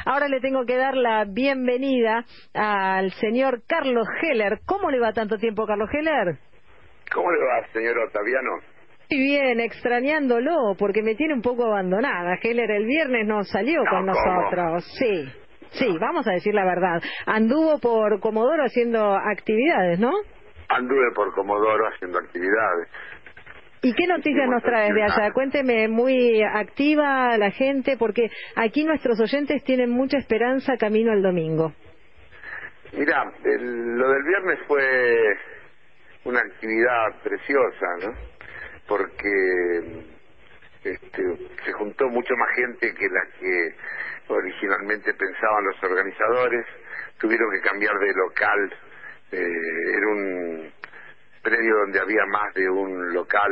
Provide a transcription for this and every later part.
Ahora le tengo que dar la bienvenida al señor Carlos Heller. ¿Cómo le va tanto tiempo, Carlos Heller? ¿Cómo le va, señor Otaviano? Muy bien, extrañándolo, porque me tiene un poco abandonada. Heller el viernes no salió con ¿Cómo? nosotros. Sí, vamos a decir la verdad. Anduvo por Comodoro haciendo actividades, ¿no? Anduve por Comodoro haciendo actividades. ¿Y qué noticias nos traes de allá? Cuénteme, muy activa la gente, porque aquí nuestros oyentes tienen mucha esperanza camino al domingo. Mirá, lo del viernes fue una actividad preciosa, ¿no? Porque se juntó mucho más gente que la que originalmente pensaban los organizadores. Tuvieron que cambiar de local. Era un predio donde había más de un local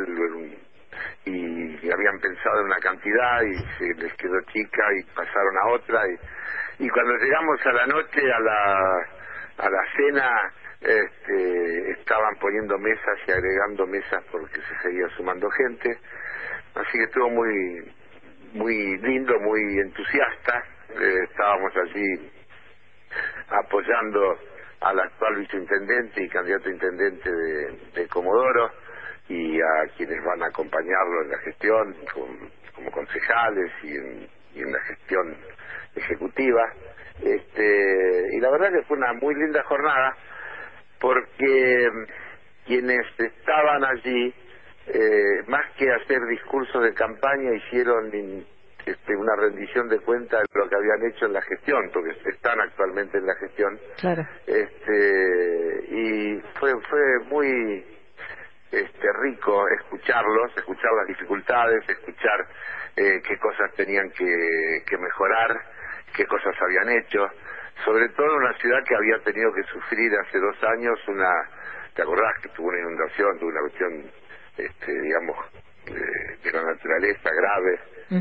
y habían pensado en una cantidad y se les quedó chica y pasaron a otra y cuando llegamos a la noche a la cena estaban poniendo mesas y agregando mesas porque se seguía sumando gente, así que estuvo muy lindo, muy entusiasta. Estábamos allí apoyando al actual viceintendente y candidato a intendente de Comodoro y a quienes van a acompañarlo en la gestión como concejales y en la gestión ejecutiva. Y la verdad que fue una muy linda jornada porque quienes estaban allí, más que hacer discursos de campaña, hicieron una rendición de cuentas de lo que habían hecho en la gestión, porque están actualmente en la gestión. Claro. Y fue muy rico escuchar las dificultades, escuchar qué cosas tenían que mejorar, qué cosas habían hecho, sobre todo en una ciudad que había tenido que sufrir hace 2 años ¿te acordás que tuvo una inundación, tuvo una cuestión, digamos, de la naturaleza grave,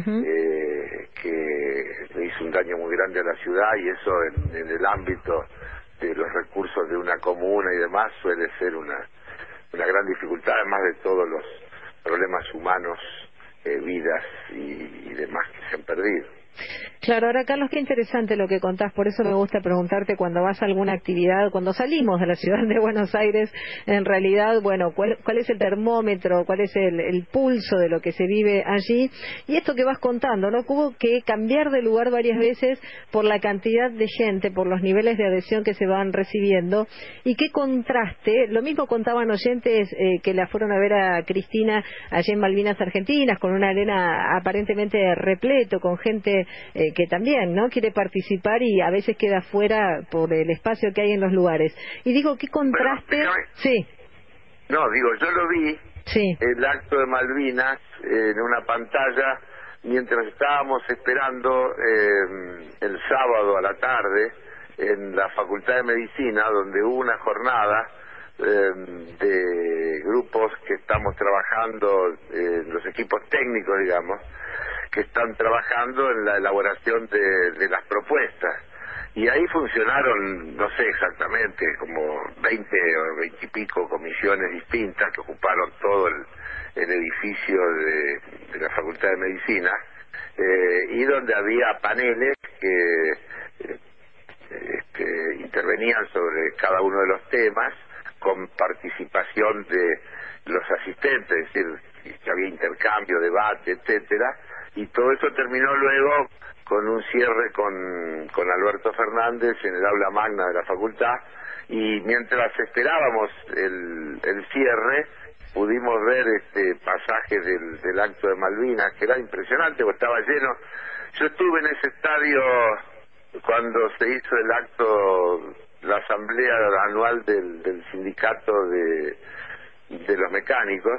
que le hizo un daño muy grande a la ciudad, y eso en el ámbito de los recursos de una comuna y demás suele ser una gran dificultad, además de todos los problemas humanos, vidas y demás que se han perdido. Claro, ahora Carlos, qué interesante lo que contás, por eso me gusta preguntarte cuando vas a alguna actividad, cuando salimos de la ciudad de Buenos Aires, en realidad, bueno, ¿cuál es el termómetro, cuál es el pulso de lo que se vive allí? Y esto que vas contando, ¿no? Hubo que cambiar de lugar varias veces por la cantidad de gente, por los niveles de adhesión que se van recibiendo, y qué contraste, lo mismo contaban oyentes que la fueron a ver a Cristina allí en Malvinas Argentinas, con una arena aparentemente repleto, con gente que también no quiere participar y a veces queda fuera por el espacio que hay en los lugares. Y digo, qué contraste. Bueno, sí. No, digo, yo lo vi, sí. el acto de Malvinas, en una pantalla, mientras estábamos esperando el sábado a la tarde en la Facultad de Medicina, donde hubo una jornada de grupos que estamos trabajando, los equipos técnicos, digamos, que están trabajando en la elaboración de las propuestas. Y ahí funcionaron, no sé exactamente, como 20 o 20 y pico comisiones distintas que ocuparon todo el edificio de la Facultad de Medicina, y donde había paneles que intervenían sobre cada uno de los temas, con participación de los asistentes, es decir, que había intercambio, debate, etcétera, y todo eso terminó luego con un cierre con Alberto Fernández en el aula magna de la facultad, y mientras esperábamos el cierre pudimos ver pasaje del acto de Malvinas, que era impresionante porque estaba lleno. Yo estuve en ese estadio cuando se hizo el acto, la asamblea anual del sindicato de los mecánicos,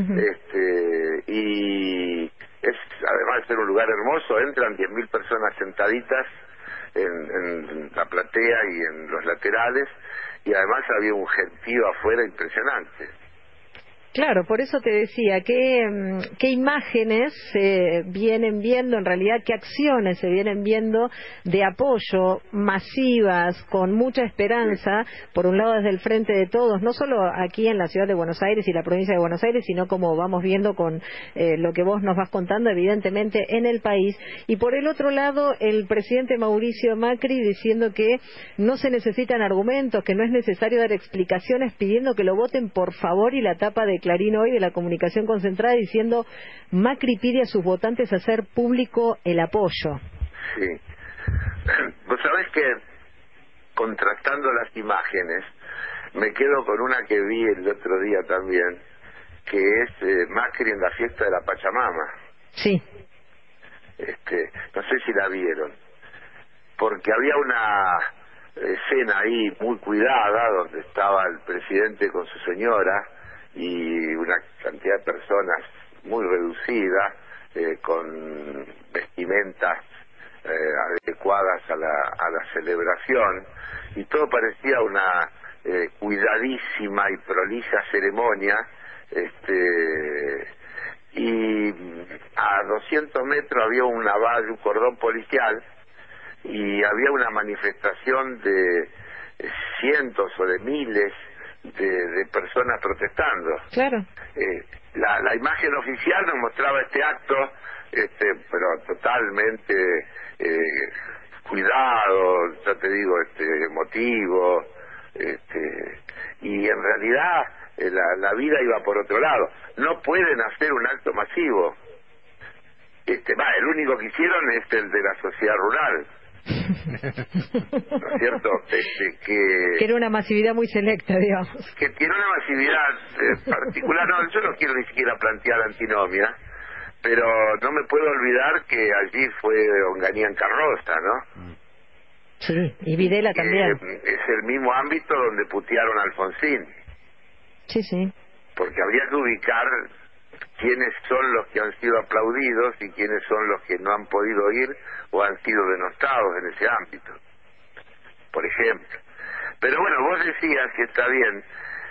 y además de ser un lugar hermoso, entran 10.000 personas sentaditas en la platea y en los laterales, y además había un gentío afuera impresionante. Claro, por eso te decía, ¿qué imágenes se vienen viendo, en realidad qué acciones se vienen viendo de apoyo masivas, con mucha esperanza, por un lado desde el Frente de Todos, no solo aquí en la ciudad de Buenos Aires y la provincia de Buenos Aires, sino como vamos viendo con lo que vos nos vas contando, evidentemente, en el país, y por el otro lado, el presidente Mauricio Macri diciendo que no se necesitan argumentos, que no es necesario dar explicaciones, pidiendo que lo voten por favor, y la tapa de Clarín hoy de la comunicación concentrada diciendo Macri pide a sus votantes hacer público el apoyo. Sí. Vos sabés que, contrastando las imágenes, me quedo con una que vi el otro día también, que es Macri en la fiesta de la Pachamama. Sí. No sé si la vieron, porque había una escena ahí muy cuidada, donde estaba el presidente con su señora y una cantidad de personas muy reducida, con vestimentas adecuadas a la celebración, y todo parecía una cuidadísima y prolija ceremonia, y a 200 metros había una valla, un cordón policial, y había una manifestación de cientos o de miles de personas protestando. Claro. La imagen oficial nos mostraba este acto, pero totalmente cuidado, ya te digo, emotivo, y en realidad la vida iba por otro lado. No pueden hacer un acto masivo. El único que hicieron es el de la sociedad rural. ¿No es cierto? Que era una masividad muy selecta, digamos. Que tiene una masividad particular. No, yo no quiero ni siquiera plantear antinomia, pero no me puedo olvidar que allí fue Onganía en carroza, ¿no? Sí, y Videla también. Es el mismo ámbito donde putearon a Alfonsín. Sí, sí. Porque habría que ubicar quiénes son los que han sido aplaudidos y quiénes son los que no han podido ir o han sido denostados en ese ámbito, por ejemplo. Pero bueno, vos decías que está bien.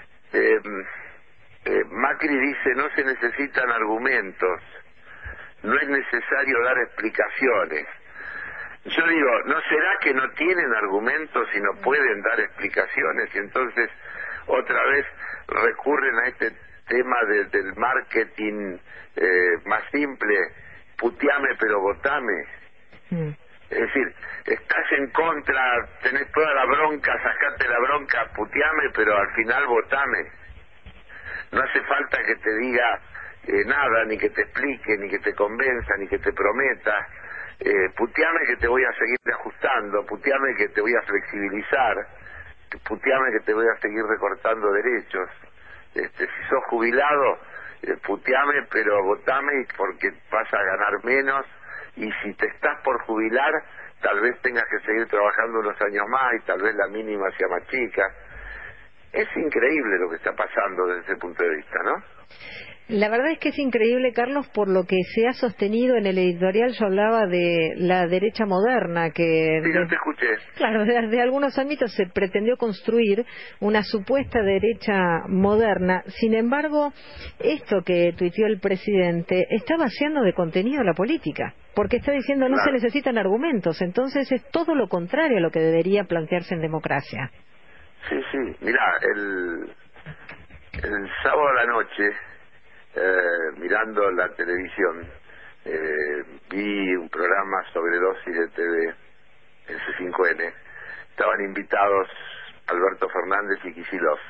Macri dice no se necesitan argumentos, no es necesario dar explicaciones. Yo digo, ¿no será que no tienen argumentos y no pueden dar explicaciones? Y entonces otra vez recurren a este tema del marketing más simple, puteame pero votame. Es decir, estás en contra, tenés toda la bronca, sacate la bronca, puteame pero al final votame. No hace falta que te diga nada, ni que te explique, ni que te convenza, ni que te prometa. Puteame que te voy a seguir ajustando, puteame que te voy a flexibilizar, puteame que te voy a seguir recortando derechos. Si sos jubilado, puteame pero votame porque vas a ganar menos, y si te estás por jubilar tal vez tengas que seguir trabajando unos años más y tal vez la mínima sea más chica. Es increíble lo que está pasando desde ese punto de vista, ¿no? La verdad es que es increíble, Carlos, por lo que se ha sostenido en el editorial. Yo hablaba de la derecha moderna, que sí, yo te escuché. Claro, desde algunos ámbitos se pretendió construir una supuesta derecha moderna. Sin embargo, esto que tuiteó el presidente está vaciando de contenido la política, porque está diciendo no se necesitan argumentos. Entonces es todo lo contrario a lo que debería plantearse en democracia. Sí, sí. Mirá, el sábado a la noche, mirando la televisión, vi un programa sobre dosis de TV en C5N. Estaban invitados Alberto Fernández y Kicillof.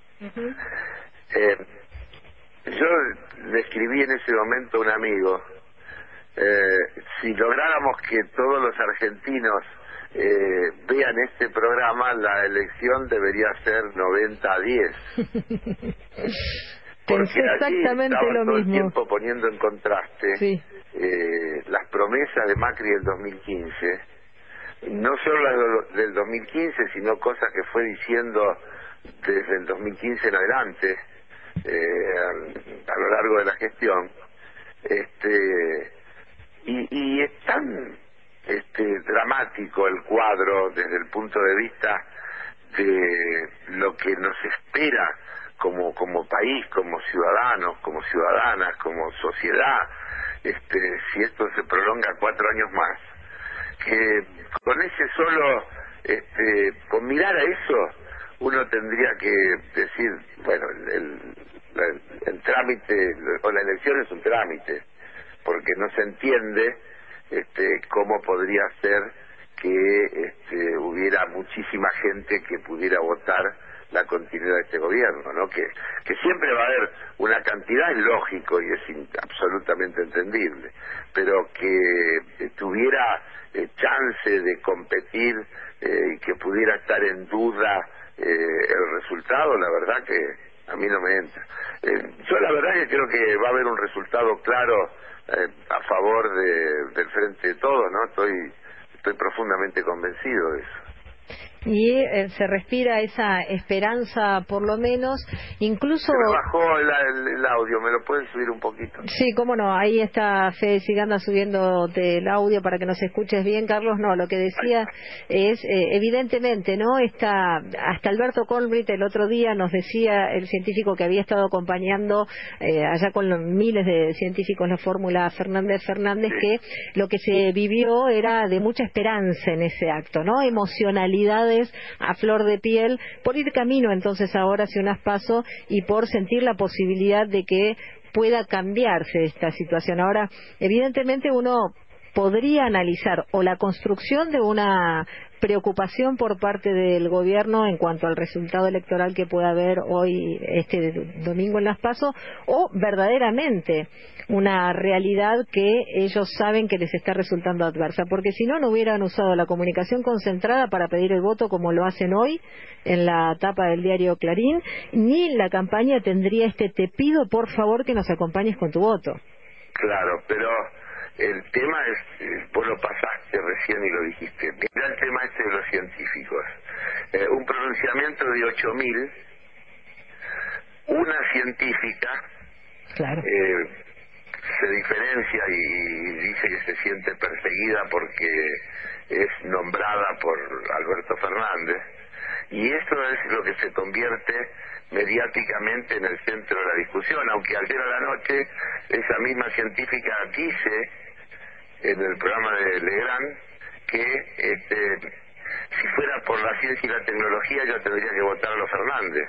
Yo le escribí en ese momento a un amigo, si lográramos que todos los argentinos vean este programa, la elección debería ser 90-10. Porque exactamente allí lo todo mismo. El tiempo poniendo en contraste sí. Las promesas de Macri del 2015, no solo del 2015, sino cosas que fue diciendo desde el 2015 en adelante, a lo largo de la gestión, y es tan dramático el cuadro desde el punto de vista de lo que nos espera como país, como ciudadanos, como ciudadanas, como sociedad, si esto se prolonga 4 años más, que con ese solo, con mirar a eso, uno tendría que decir, bueno, el trámite o la elección es un trámite, porque no se entiende cómo podría ser que hubiera muchísima gente que pudiera votar la continuidad de este gobierno, ¿no? Que siempre va a haber una cantidad, es lógico y es absolutamente entendible, pero que tuviera chance de competir y que pudiera estar en duda el resultado, la verdad que a mí no me entra. Yo la verdad que creo que va a haber un resultado claro a favor del Frente de Todos, ¿no? Estoy profundamente convencido de eso. Y se respira esa esperanza, por lo menos, incluso... Se me bajó el audio, ¿me lo pueden subir un poquito? Sí, cómo no, ahí está Fede Siganda subiéndote el audio para que nos escuches bien, Carlos. No, lo que decía es, evidentemente, ¿no? Hasta Alberto Colbrit el otro día nos decía, el científico que había estado acompañando allá con los miles de científicos la fórmula Fernández, Sí. que lo que se vivió era de mucha esperanza en ese acto, ¿no? Emocionalidades a flor de piel, por ir camino entonces ahora hacia unas pasos y por sentir la posibilidad de que pueda cambiarse esta situación. Ahora, evidentemente uno podría analizar o la construcción de una preocupación por parte del gobierno en cuanto al resultado electoral que pueda haber hoy, este domingo en Las PASO, o verdaderamente una realidad que ellos saben que les está resultando adversa, porque si no, no hubieran usado la comunicación concentrada para pedir el voto como lo hacen hoy en la tapa del diario Clarín, ni la campaña tendría te pido por favor que nos acompañes con tu voto. Claro, pero el tema es, vos lo pasaste recién y lo dijiste, mira el tema de los científicos. Un pronunciamiento de 8.000, una científica Claro. se diferencia y dice que se siente perseguida porque es nombrada por Alberto Fernández, y eso es lo que se convierte mediáticamente en el centro de la discusión, aunque ayer a la noche esa misma científica dice en el programa de Legrand que si fuera por la ciencia y la tecnología yo tendría que votar a los Fernández,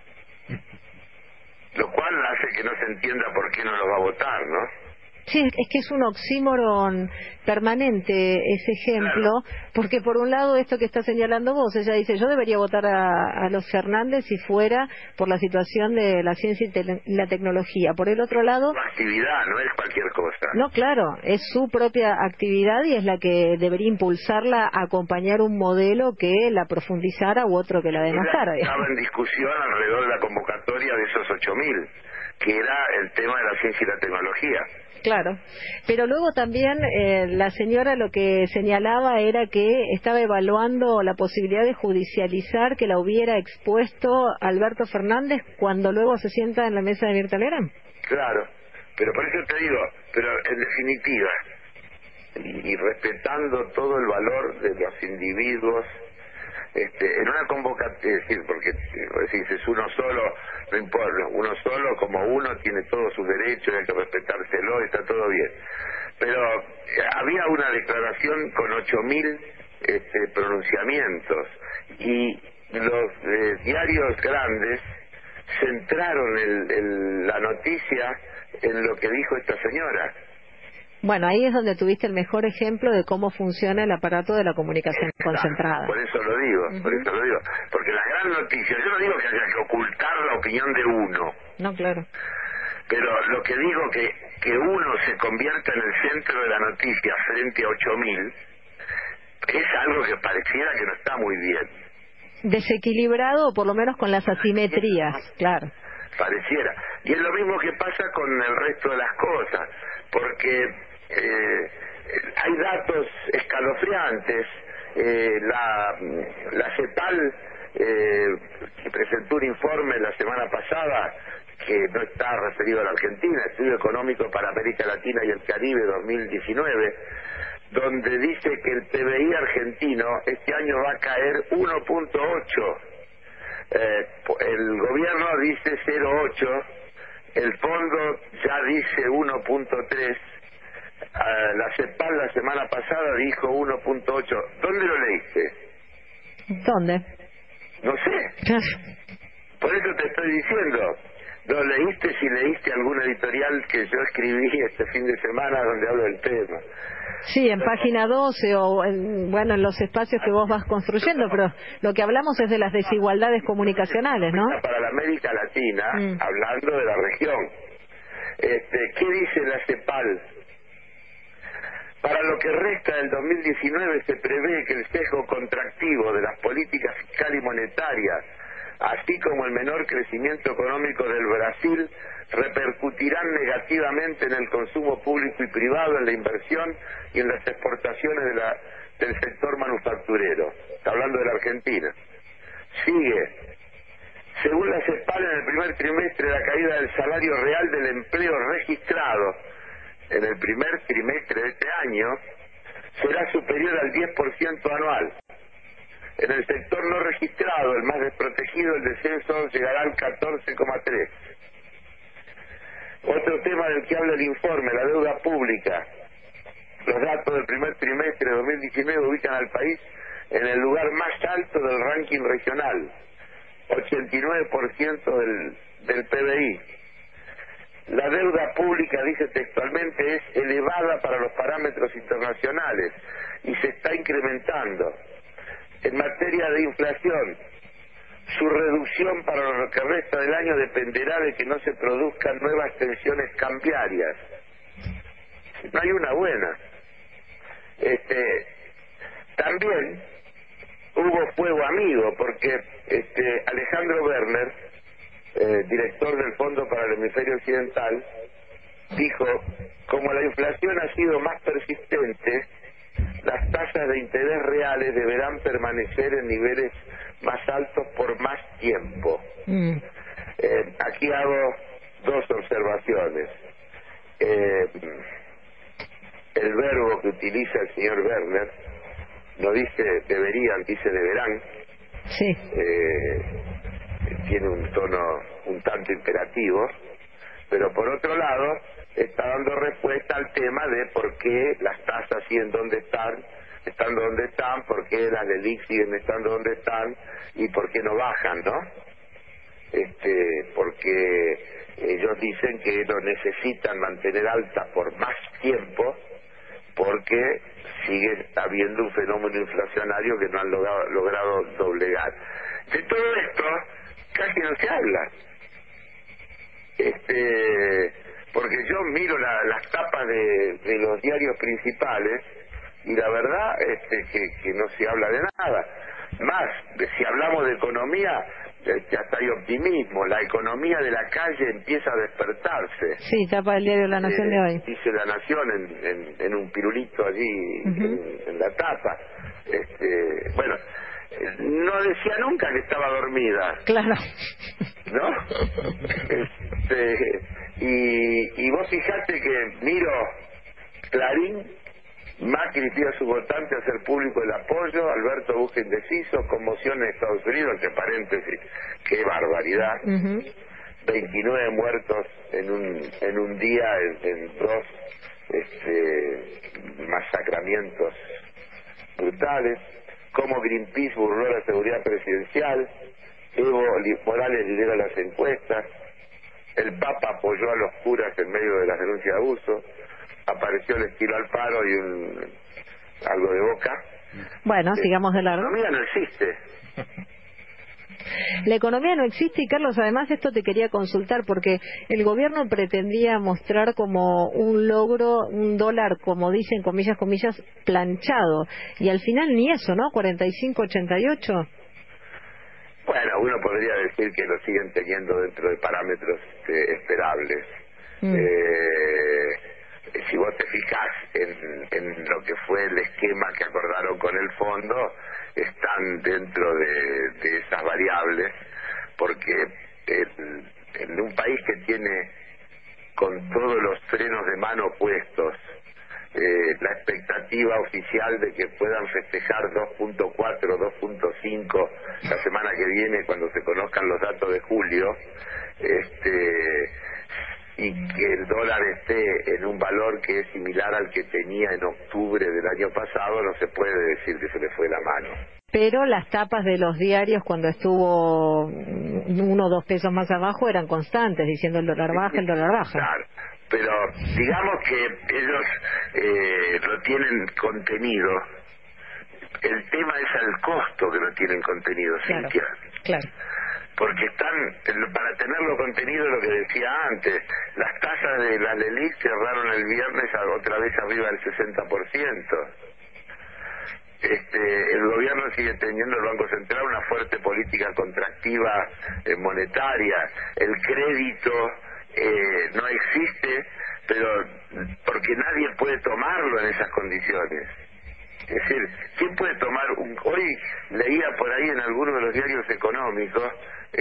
lo cual hace que no se entienda por qué no lo va a votar, ¿no? Sí, es que es un oxímoron permanente ese ejemplo, Claro. porque por un lado esto que está señalando vos, ella dice yo debería votar a los Fernández si fuera por la situación de la ciencia y la tecnología. Por el otro lado... Su actividad, no es cualquier cosa. No, claro, es su propia actividad y es la que debería impulsarla a acompañar un modelo que la profundizara u otro que la denostara. Estaba en discusión alrededor de la convocatoria de esos 8.000, que era el tema de la ciencia y la tecnología. Claro, pero luego también la señora lo que señalaba era que estaba evaluando la posibilidad de judicializar que la hubiera expuesto Alberto Fernández cuando luego se sienta en la mesa de Mirta Legrand. Claro, pero por eso te digo, pero en definitiva, y respetando todo el valor de los individuos, en una convocatoria, es decir, porque decís, es uno solo, no importa, uno solo como uno tiene todos sus derechos, hay que respetárselo, está todo bien. Pero había una declaración con 8.000 pronunciamientos y los diarios grandes centraron la noticia en lo que dijo esta señora. Bueno, ahí es donde tuviste el mejor ejemplo de cómo funciona el aparato de la comunicación concentrada. Por eso lo digo, porque la gran noticia, yo no digo que haya que ocultar la opinión de uno. No, claro. Pero lo que digo que uno se convierta en el centro de la noticia frente a 8.000 es algo que pareciera que no está muy bien. Desequilibrado, o por lo menos con las asimetrías, claro. Pareciera. Y es lo mismo que pasa con el resto de las cosas, porque hay datos escalofriantes. La CEPAL presentó un informe la semana pasada que no está referido a la Argentina, Estudio Económico para América Latina y el Caribe 2019, donde dice que el PBI argentino este año va a caer 1.8, El gobierno dice 0,8, el fondo ya dice 1,3, la CEPAL la semana pasada dijo 1,8. ¿Dónde lo leíste? ¿Dónde? No sé. Por eso te estoy diciendo. ¿Lo leíste si leíste algún editorial que yo escribí este fin de semana donde hablo del tema? Sí, en página 12 o en los espacios que vos vas construyendo, pero lo que hablamos es de las desigualdades comunicacionales, ¿no? Para la América Latina, hablando de la región. ¿Qué dice la CEPAL? Para lo que resta del 2019 se prevé que el sesgo contractivo de las políticas fiscal y monetaria, así como el menor crecimiento económico del Brasil, repercutirán negativamente en el consumo público y privado, en la inversión y en las exportaciones del sector manufacturero. Está hablando de la Argentina. Sigue. Según la CEPAL, en el primer trimestre la caída del salario real del empleo registrado en el primer trimestre de este año será superior al 10% anual. En el sector no registrado, el más desprotegido, el descenso llegará al 14,3%. Otro tema del que habla el informe, la deuda pública. Los datos del primer trimestre de 2019 ubican al país en el lugar más alto del ranking regional, 89% del PBI. La deuda pública, dice textualmente, es elevada para los parámetros internacionales y se está incrementando. En materia de inflación, su reducción para lo que resta del año dependerá de que no se produzcan nuevas tensiones cambiarias. No hay una buena. También hubo fuego amigo, porque Alejandro Werner, director del Fondo para el Hemisferio Occidental, dijo: como la inflación ha sido más persistente, las tasas de interés reales deberán permanecer en niveles más altos por más tiempo. Aquí hago dos observaciones. El verbo que utiliza el señor Werner no dice deberían, dice deberán. Sí. Tiene un tono un tanto imperativo, pero por otro lado está dando respuesta al tema de por qué las tasas siguen donde están donde están, por qué las del IC siguen estando donde están y por qué no bajan, ¿no? Porque ellos dicen que lo necesitan mantener altas por más tiempo porque sigue habiendo un fenómeno inflacionario que no han logrado doblegar. De todo esto casi no se habla. Porque yo miro las tapas de los diarios principales y la verdad que no se habla de nada. Más, si hablamos de economía, hasta hay optimismo. La economía de la calle empieza a despertarse. Sí, tapa el diario La Nación de hoy. Dice La Nación en un pirulito allí en la tapa. Bueno, no decía nunca que estaba dormida. Claro. ¿No? Y vos fijate que miro Clarín, Macri pide a sus votantes hacer público el apoyo, Alberto busca indeciso, conmoción en Estados Unidos, entre paréntesis, qué barbaridad. 29 muertos en un día en dos masacramientos brutales. Cómo Greenpeace burló la seguridad presidencial. Evo Morales lidera las encuestas. El Papa apoyó a los curas en medio de las denuncias de abuso. Apareció el estilo Alfaro y algo de Boca. Bueno, sigamos de largo. La economía no existe. La economía no existe y, Carlos, además esto te quería consultar porque el gobierno pretendía mostrar como un logro un dólar, como dicen, comillas, planchado, y al final ni eso, ¿no? 45.88. Bueno, uno podría decir que lo siguen teniendo dentro de parámetros esperables. Si vos te fijás en lo que fue el esquema que acordaron con el fondo, están dentro de esas variables, porque en un país que tiene con todos los frenos de mano puestos la expectativa oficial de que puedan festejar 2.4, 2.5 la semana que viene cuando se conozcan los datos de julio, y que el dólar esté en un valor que es similar al que tenía en octubre del año pasado, no se puede decir que se le fue la mano. Pero las tapas de los diarios cuando estuvo 1 o 2 pesos más abajo eran constantes, diciendo el dólar baja, el dólar baja. Claro, pero digamos que ellos lo tienen contenido. El tema es el costo que lo tienen contenido, claro, Cintia. Claro. Porque para tenerlo contenido, lo que decía antes, las tasas de la LELIQ cerraron el viernes otra vez arriba del 60%. El gobierno sigue teniendo, el Banco Central, una fuerte política contractiva monetaria. El crédito no existe, pero porque nadie puede tomarlo en esas condiciones. Es decir, ¿quién puede tomar hoy leía por ahí en algunos de los diarios económicos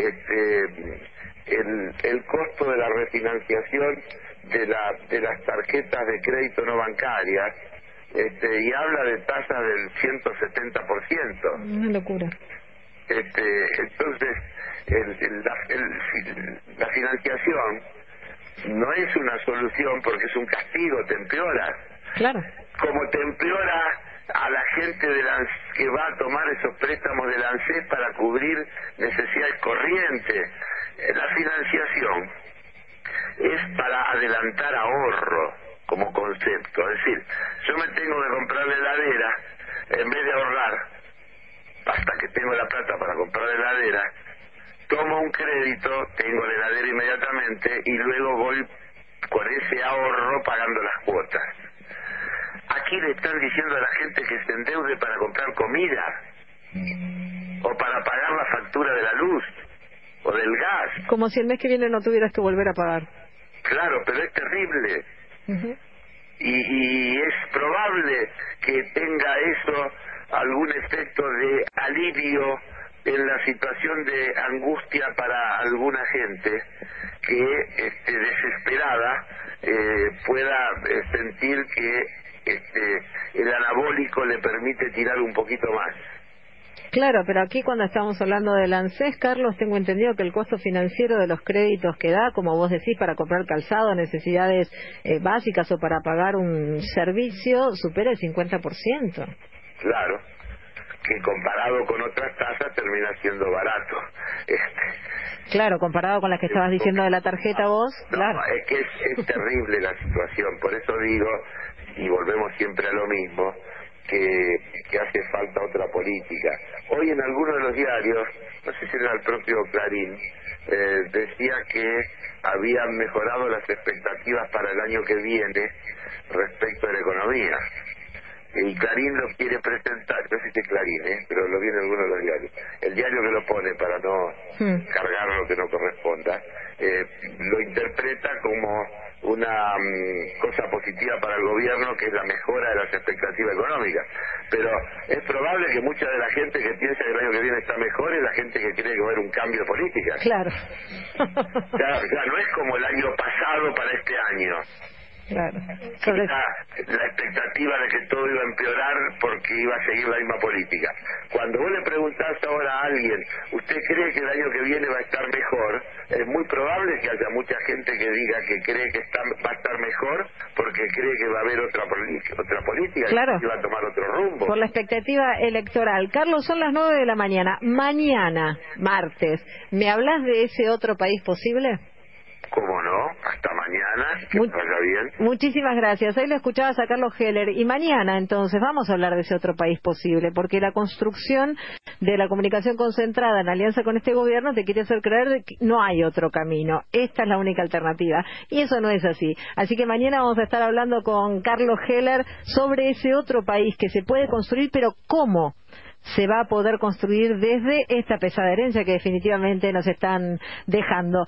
el costo de la refinanciación de las tarjetas de crédito no bancarias, y habla de tasas del 170%. Una locura. Entonces, la financiación no es una solución porque es un castigo, te empeora. Claro. Como te empeora a la gente que va a tomar esos préstamos del ANSES para cubrir necesidades corrientes. La financiación es para adelantar ahorro como concepto. Es decir, yo me tengo que comprar la heladera, en vez de ahorrar hasta que tengo la plata para comprar la heladera, tomo un crédito, tengo la heladera inmediatamente y luego voy con ese ahorro pagando las cuotas. Aquí le están diciendo a la gente que se endeude para comprar comida o para pagar la factura de la luz o del gas. Como si el mes que viene no tuvieras que volver a pagar. Claro, pero es terrible. Uh-huh. Y es probable que tenga eso algún efecto de alivio en la situación de angustia para alguna gente que desesperada pueda sentir que el anabólico le permite tirar un poquito más. Claro, pero aquí cuando estamos hablando del ANSES, Carlos, tengo entendido que el costo financiero de los créditos que da, como vos decís, para comprar calzado, necesidades básicas o para pagar un servicio, supera el 50%. Claro, que comparado con otras tasas termina siendo barato. Claro, comparado con las que estabas diciendo de la tarjeta vos, no, claro. Es que es terrible la situación, por eso digo, y volvemos siempre a lo mismo, que hace falta otra política. Hoy en algunos de los diarios, no sé si era el propio Clarín, decía que habían mejorado las expectativas para el año que viene respecto a la economía. Y Clarín lo quiere presentar, no sé si es Clarín, pero lo vi en alguno de los diarios. El diario que lo pone para no cargar lo que no corresponda, lo interpreta como una cosa positiva para el gobierno, que es la mejora de las expectativas económicas. Pero es probable que mucha de la gente que piensa que el año que viene está mejor es la gente que cree que va a haber un cambio de política. Claro. Ya no es como el año pasado para este año. Claro. La expectativa de que todo iba a empeorar porque iba a seguir la misma política. Cuando vos le preguntás ahora a alguien, ¿usted cree que el año que viene va a estar mejor? Es muy probable que haya mucha gente que diga que cree que va a estar mejor porque cree que va a haber otra política, claro, que va a tomar otro rumbo. Por la expectativa electoral. Carlos, son las 9 de la mañana. Mañana, martes, ¿me hablas de ese otro país posible? ¿Cómo no? Hasta mañana, que vaya bien. Muchísimas gracias. Ahí lo escuchabas a Carlos Heller. Y mañana, entonces, vamos a hablar de ese otro país posible, porque la construcción de la comunicación concentrada en alianza con este gobierno te quiere hacer creer de que no hay otro camino. Esta es la única alternativa. Y eso no es así. Así que mañana vamos a estar hablando con Carlos Heller sobre ese otro país que se puede construir, pero ¿cómo se va a poder construir desde esta pesada herencia que definitivamente nos están dejando?